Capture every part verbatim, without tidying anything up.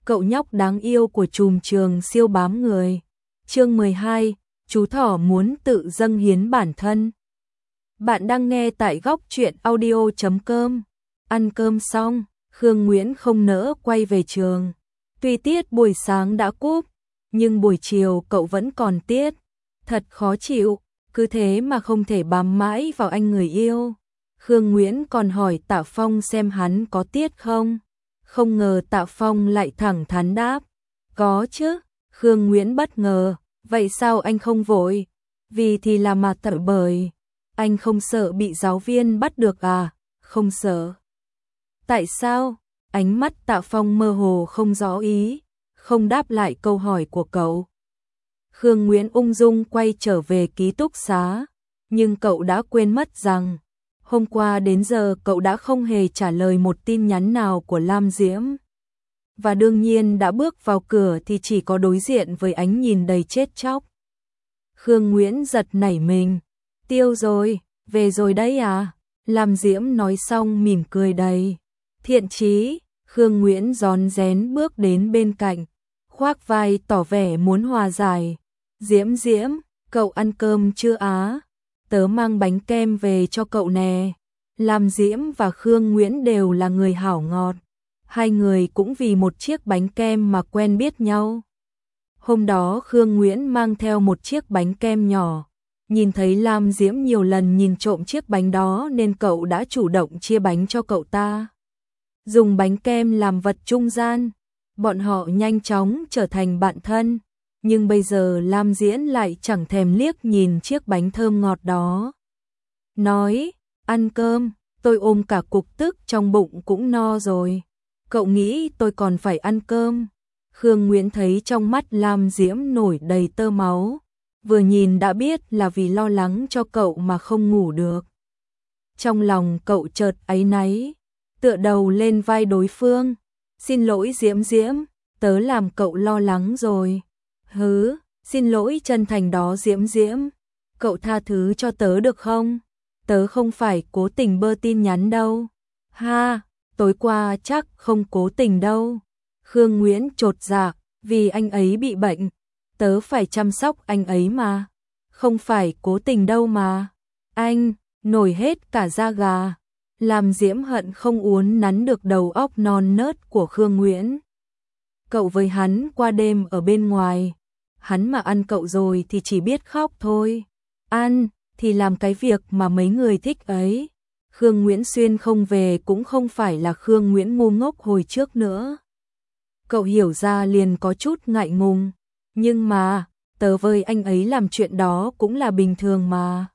cậu nhóc đáng yêu của trùm trường siêu bám người. Chương mười hai, chú thỏ muốn tự dâng hiến bản thân. Bạn đang nghe tại góc truyện audio chấm com. Ăn cơm xong, Khương Nguyễn không nỡ quay về trường. Tuy tiết buổi sáng đã cúp, nhưng buổi chiều cậu vẫn còn tiết. Thật khó chịu, cứ thế mà không thể bám mãi vào anh người yêu. Khương Nguyễn còn hỏi Tạ Phong xem hắn có tiết không. Không ngờ Tạ Phong lại thẳng thắn đáp. Có chứ. Khương Nguyễn bất ngờ. Vậy sao anh không vội? Vì thì là mà tợ bởi. Anh không sợ bị giáo viên bắt được à? Không sợ. Tại sao? Ánh mắt Tạ Phong mơ hồ không rõ ý, không đáp lại câu hỏi của cậu. Khương Nguyễn ung dung quay trở về ký túc xá, nhưng cậu đã quên mất rằng hôm qua đến giờ cậu đã không hề trả lời một tin nhắn nào của Lam Diễm. Và đương nhiên đã bước vào cửa thì chỉ có đối diện với ánh nhìn đầy chết chóc. Khương Nguyễn giật nảy mình. Tiêu rồi, về rồi đấy à? Lam Diễm nói xong mỉm cười đầy thiện chí. Khương Nguyễn rón rén bước đến bên cạnh, khoác vai tỏ vẻ muốn hòa giải. Diễm Diễm, cậu ăn cơm chưa á? Tớ mang bánh kem về cho cậu nè. Lam Diễm và Khương Nguyễn đều là người hảo ngọt. Hai người cũng vì một chiếc bánh kem mà quen biết nhau. Hôm đó Khương Nguyễn mang theo một chiếc bánh kem nhỏ. Nhìn thấy Lam Diễm nhiều lần nhìn trộm chiếc bánh đó nên cậu đã chủ động chia bánh cho cậu ta. Dùng bánh kem làm vật trung gian, bọn họ nhanh chóng trở thành bạn thân. Nhưng bây giờ Lam Diễm lại chẳng thèm liếc nhìn chiếc bánh thơm ngọt đó. Nói, ăn cơm, tôi ôm cả cục tức trong bụng cũng no rồi. Cậu nghĩ tôi còn phải ăn cơm? Khương Nguyễn thấy trong mắt Lam Diễm nổi đầy tơ máu. Vừa nhìn đã biết là vì lo lắng cho cậu mà không ngủ được. Trong lòng cậu chợt áy náy, tựa đầu lên vai đối phương. Xin lỗi Diễm Diễm, tớ làm cậu lo lắng rồi. Hứ, xin lỗi chân thành đó Diễm Diễm. Cậu tha thứ cho tớ được không? Tớ không phải cố tình bơ tin nhắn đâu. Ha, tối qua chắc không cố tình đâu. Khương Nguyễn chột dạ, vì anh ấy bị bệnh. Tớ phải chăm sóc anh ấy mà. Không phải cố tình đâu mà. Anh, nổi hết cả da gà. Làm Diễm hận không uốn nắn được đầu óc non nớt của Khương Nguyễn. Cậu với hắn qua đêm ở bên ngoài. Hắn mà ăn cậu rồi thì chỉ biết khóc thôi. Ăn thì làm cái việc mà mấy người thích ấy. Khương Nguyễn Xuyên không về cũng không phải là Khương Nguyễn ngu ngốc hồi trước nữa. Cậu hiểu ra liền có chút ngại ngùng. Nhưng mà, tớ với anh ấy làm chuyện đó cũng là bình thường mà.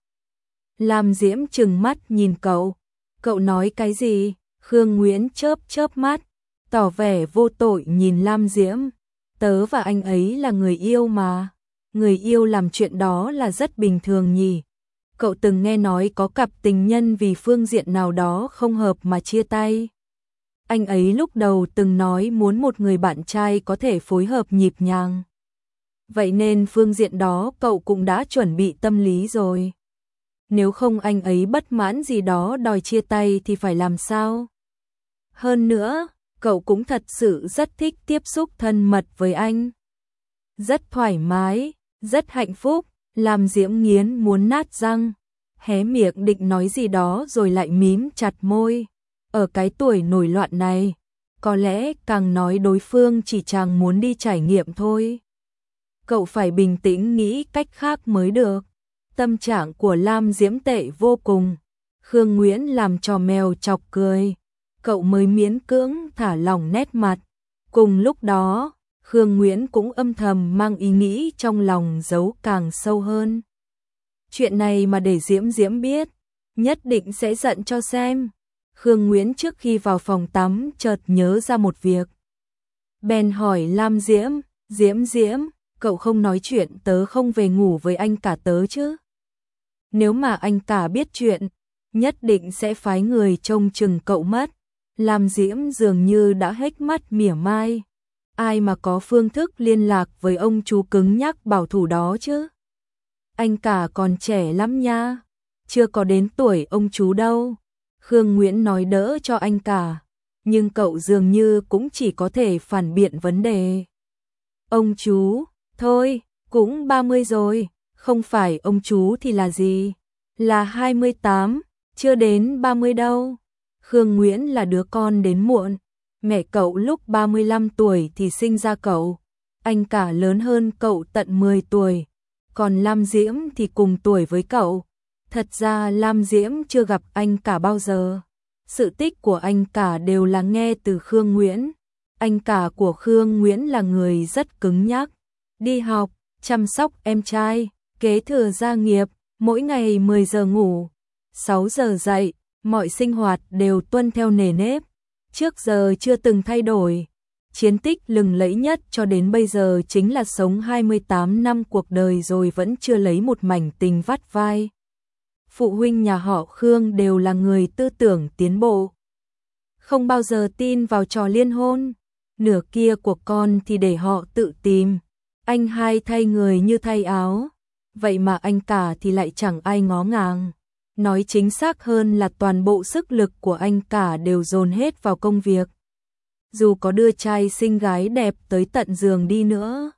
Lam Diễm trừng mắt nhìn cậu. Cậu nói cái gì? Khương Nguyễn chớp chớp mắt, tỏ vẻ vô tội nhìn Lam Diễm. Tớ và anh ấy là người yêu mà. Người yêu làm chuyện đó là rất bình thường nhỉ. Cậu từng nghe nói có cặp tình nhân vì phương diện nào đó không hợp mà chia tay. Anh ấy lúc đầu từng nói muốn một người bạn trai có thể phối hợp nhịp nhàng. Vậy nên phương diện đó cậu cũng đã chuẩn bị tâm lý rồi. Nếu không anh ấy bất mãn gì đó đòi chia tay thì phải làm sao? Hơn nữa, cậu cũng thật sự rất thích tiếp xúc thân mật với anh. Rất thoải mái, rất hạnh phúc. Làm Diễm nghiến muốn nát răng, hé miệng định nói gì đó rồi lại mím chặt môi. Ở cái tuổi nổi loạn này, có lẽ càng nói đối phương chỉ chàng muốn đi trải nghiệm thôi. Cậu phải bình tĩnh nghĩ cách khác mới được. Tâm trạng của Lam Diễm tệ vô cùng. Khương Nguyễn làm trò mèo chọc cười. Cậu mới miễn cưỡng thả lỏng nét mặt. Cùng lúc đó, Khương Nguyễn cũng âm thầm mang ý nghĩ trong lòng giấu càng sâu hơn. Chuyện này mà để Diễm Diễm biết, nhất định sẽ giận cho xem. Khương Nguyễn trước khi vào phòng tắm chợt nhớ ra một việc. Bèn hỏi Lam Diễm, Diễm Diễm, cậu không nói chuyện tớ không về ngủ với anh cả tớ chứ? Nếu mà anh cả biết chuyện, nhất định sẽ phái người trông chừng cậu mất. Lam Diễm dường như đã hết mắt mỉa mai. Ai mà có phương thức liên lạc với ông chú cứng nhắc bảo thủ đó chứ? Anh cả còn trẻ lắm nha, chưa có đến tuổi ông chú đâu. Khương Nguyễn nói đỡ cho anh cả. nhưng cậu dường như cũng chỉ có thể phản biện vấn đề. Ông chú, thôi, cũng ba mươi rồi, không phải ông chú thì là gì? Là hai mươi tám, chưa đến ba mươi đâu. Khương Nguyễn là đứa con đến muộn. Mẹ cậu lúc ba mươi lăm tuổi thì sinh ra cậu. Anh cả lớn hơn cậu tận mười tuổi. Còn Lam Diễm thì cùng tuổi với cậu. Thật ra Lam Diễm chưa gặp anh cả bao giờ. Sự tích của anh cả đều là nghe từ Khương Nguyễn. Anh cả của Khương Nguyễn là người rất cứng nhắc. Đi học, chăm sóc em trai, kế thừa gia nghiệp, mỗi ngày mười giờ ngủ, sáu giờ dậy, mọi sinh hoạt đều tuân theo nề nếp. Trước giờ chưa từng thay đổi. Chiến tích lừng lẫy nhất cho đến bây giờ chính là sống hai mươi tám năm cuộc đời rồi vẫn chưa lấy một mảnh tình vắt vai. Phụ huynh nhà họ Khương đều là người tư tưởng tiến bộ. Không bao giờ tin vào trò liên hôn. Nửa kia của con thì để họ tự tìm. Anh hai thay người như thay áo. Vậy mà anh cả thì lại chẳng ai ngó ngàng. Nói chính xác hơn là toàn bộ sức lực của anh cả đều dồn hết vào công việc. Dù có đưa trai xinh gái đẹp tới tận giường đi nữa.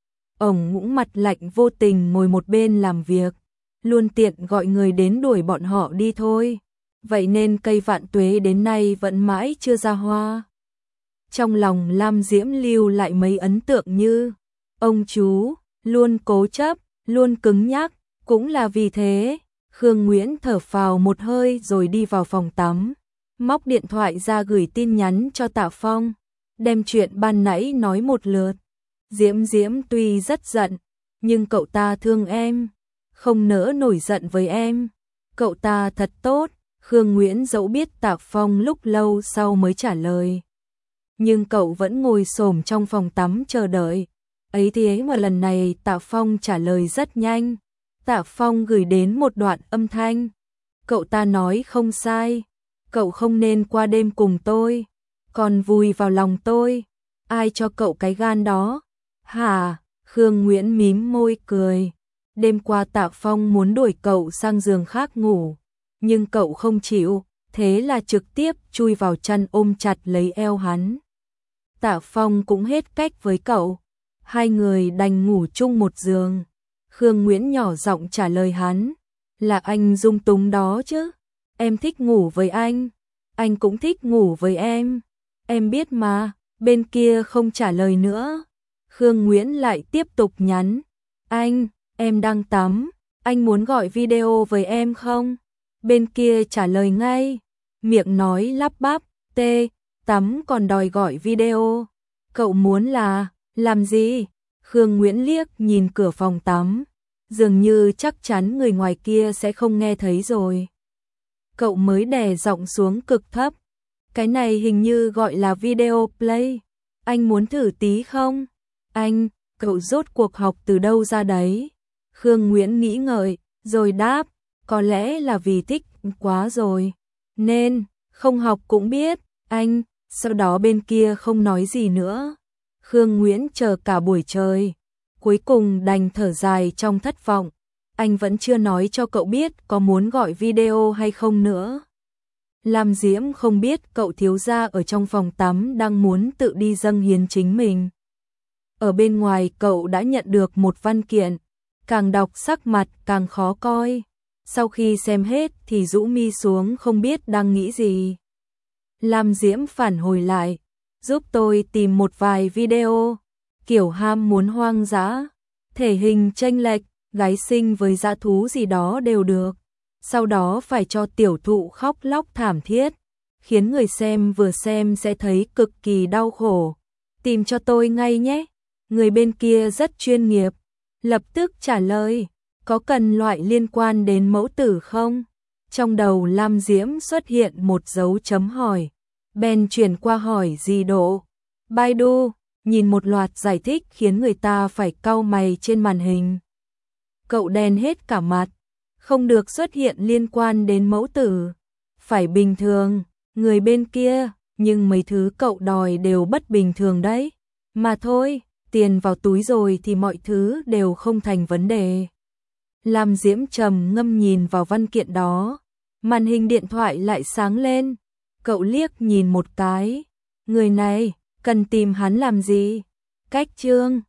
Ông cũng mặt lạnh vô tình ngồi một bên làm việc. Luôn tiện gọi người đến đuổi bọn họ đi thôi. Vậy nên cây vạn tuế đến nay vẫn mãi chưa ra hoa. Trong lòng Lam Diễm lưu lại mấy ấn tượng như ông chú, luôn cố chấp, luôn cứng nhắc, cũng là vì thế. Khương Nguyễn thở phào một hơi rồi đi vào phòng tắm, móc điện thoại ra gửi tin nhắn cho Tạ Phong, đem chuyện ban nãy nói một lượt. Diễm Diễm tuy rất giận, nhưng cậu ta thương em, không nỡ nổi giận với em. Cậu ta thật tốt. Khương Nguyễn dẫu biết Tạ Phong lúc lâu sau mới trả lời, nhưng cậu vẫn ngồi xổm trong phòng tắm chờ đợi. Ấy thế ấy mà lần này Tạ Phong trả lời rất nhanh. Tạ Phong gửi đến một đoạn âm thanh. Cậu ta nói không sai, cậu không nên qua đêm cùng tôi, còn vùi vào lòng tôi. Ai cho cậu cái gan đó? Hả? Khương Nguyễn mím môi cười. Đêm qua Tạ Phong muốn đuổi cậu sang giường khác ngủ, nhưng cậu không chịu, thế là trực tiếp chui vào chăn ôm chặt lấy eo hắn. Tạ Phong cũng hết cách với cậu, hai người đành ngủ chung một giường. Khương Nguyễn nhỏ giọng trả lời hắn, là anh dung túng đó chứ, em thích ngủ với anh, anh cũng thích ngủ với em, em biết mà. Bên kia không trả lời nữa. Khương Nguyễn lại tiếp tục nhắn, anh, em đang tắm, anh muốn gọi video với em không? Bên kia trả lời ngay, miệng nói lắp bắp, tê, tắm còn đòi gọi video. Cậu muốn là, làm gì? Khương Nguyễn liếc nhìn cửa phòng tắm, dường như chắc chắn người ngoài kia sẽ không nghe thấy rồi. Cậu mới đè giọng xuống cực thấp, cái này hình như gọi là video play, anh muốn thử tí không? Anh, cậu rốt cuộc học từ đâu ra đấy? Khương Nguyễn nghĩ ngợi, rồi đáp, có lẽ là vì thích quá rồi, nên, không học cũng biết, anh. Sau đó bên kia không nói gì nữa. Khương Nguyễn chờ cả buổi trời, cuối cùng đành thở dài trong thất vọng. Anh vẫn chưa nói cho cậu biết có muốn gọi video hay không nữa. Lam Diễm không biết cậu thiếu gia ở trong phòng tắm đang muốn tự đi dâng hiến chính mình. Ở bên ngoài cậu đã nhận được một văn kiện, càng đọc sắc mặt càng khó coi. Sau khi xem hết thì rũ mi xuống không biết đang nghĩ gì. Lam Diễm phản hồi lại, giúp tôi tìm một vài video, kiểu ham muốn hoang dã, thể hình chênh lệch, gái xinh với dã thú gì đó đều được. Sau đó phải cho tiểu thụ khóc lóc thảm thiết, khiến người xem vừa xem sẽ thấy cực kỳ đau khổ. Tìm cho tôi ngay nhé. Người bên kia rất chuyên nghiệp, lập tức trả lời, có cần loại liên quan đến mẫu tử không? Trong đầu Lam Diễm xuất hiện một dấu chấm hỏi, bèn chuyển qua hỏi gì độ. Baidu, nhìn một loạt giải thích khiến người ta phải cau mày trên màn hình. Cậu đen hết cả mặt, không được xuất hiện liên quan đến mẫu tử, phải bình thường, người bên kia, nhưng mấy thứ cậu đòi đều bất bình thường đấy. Mà thôi, tiền vào túi rồi thì mọi thứ đều không thành vấn đề. Lam Diễm trầm ngâm nhìn vào văn kiện đó, màn hình điện thoại lại sáng lên. Cậu liếc nhìn một cái, người này, cần tìm hắn làm gì? Cách Trương